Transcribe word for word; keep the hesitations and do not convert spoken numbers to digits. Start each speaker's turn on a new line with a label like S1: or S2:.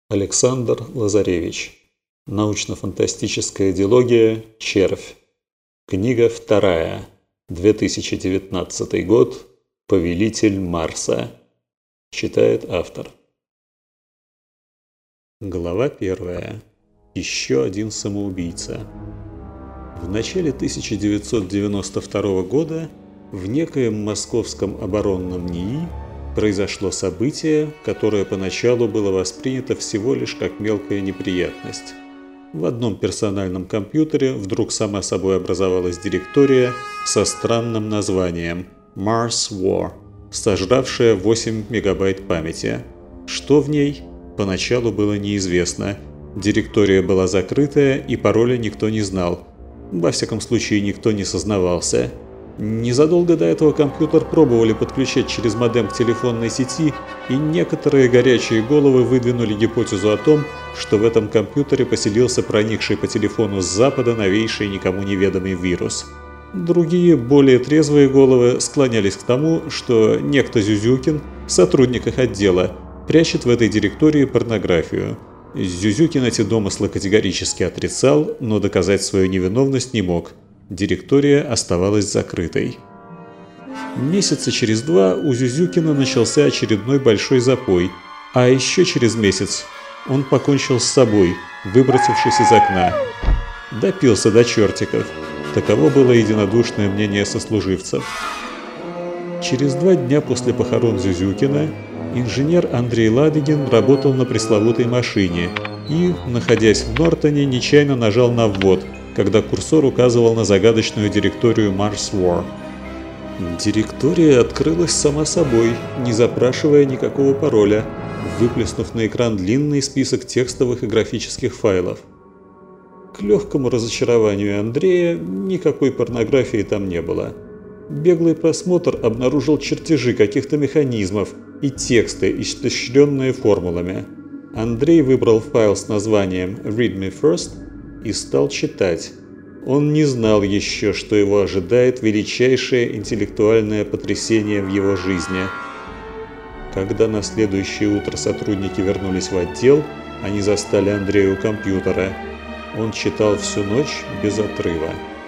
S1: Александр Лазаревич. Научно-фантастическая дилогия «Червь». Книга вторая. две тысячи девятнадцатый год. Повелитель Марса. Читает автор. Глава первая. Еще один самоубийца. В начале тысяча девятьсот девяносто второго года в некоем московском оборонном НИИ произошло событие, которое поначалу было воспринято всего лишь как мелкая неприятность. В одном персональном компьютере вдруг сама собой образовалась директория со странным названием Mars War, сожравшая восемь мегабайт памяти. Что в ней, поначалу было неизвестно. Директория была закрытая, и пароля никто не знал. Во всяком случае, никто не сознавался. Незадолго до этого компьютер пробовали подключать через модем к телефонной сети, и некоторые горячие головы выдвинули гипотезу о том, что в этом компьютере поселился проникший по телефону с запада новейший никому неведомый вирус. Другие, более трезвые головы склонялись к тому, что некто Зюзюкин, сотрудник их отдела, прячет в этой директории порнографию. Зюзюкин эти домыслы категорически отрицал, но доказать свою невиновность не мог. Директория оставалась закрытой. Месяца через два у Зюзюкина начался очередной большой запой, а еще через месяц он покончил с собой, выбросившись из окна. Допился до чертиков. Таково было единодушное мнение сослуживцев. Через два дня после похорон Зюзюкина инженер Андрей Ладыгин работал на пресловутой машине и, находясь в Нортоне, нечаянно нажал на ввод, когда курсор указывал на загадочную директорию Mars War. Директория открылась сама собой, не запрашивая никакого пароля, выплеснув на экран длинный список текстовых и графических файлов. К легкому разочарованию Андрея никакой порнографии там не было. Беглый просмотр обнаружил чертежи каких-то механизмов и тексты, испещренные формулами. Андрей выбрал файл с названием Read Me First и стал читать. Он не знал еще, что его ожидает величайшее интеллектуальное потрясение в его жизни. Когда на следующее утро сотрудники вернулись в отдел, они застали Андрея у компьютера. Он читал всю ночь без отрыва.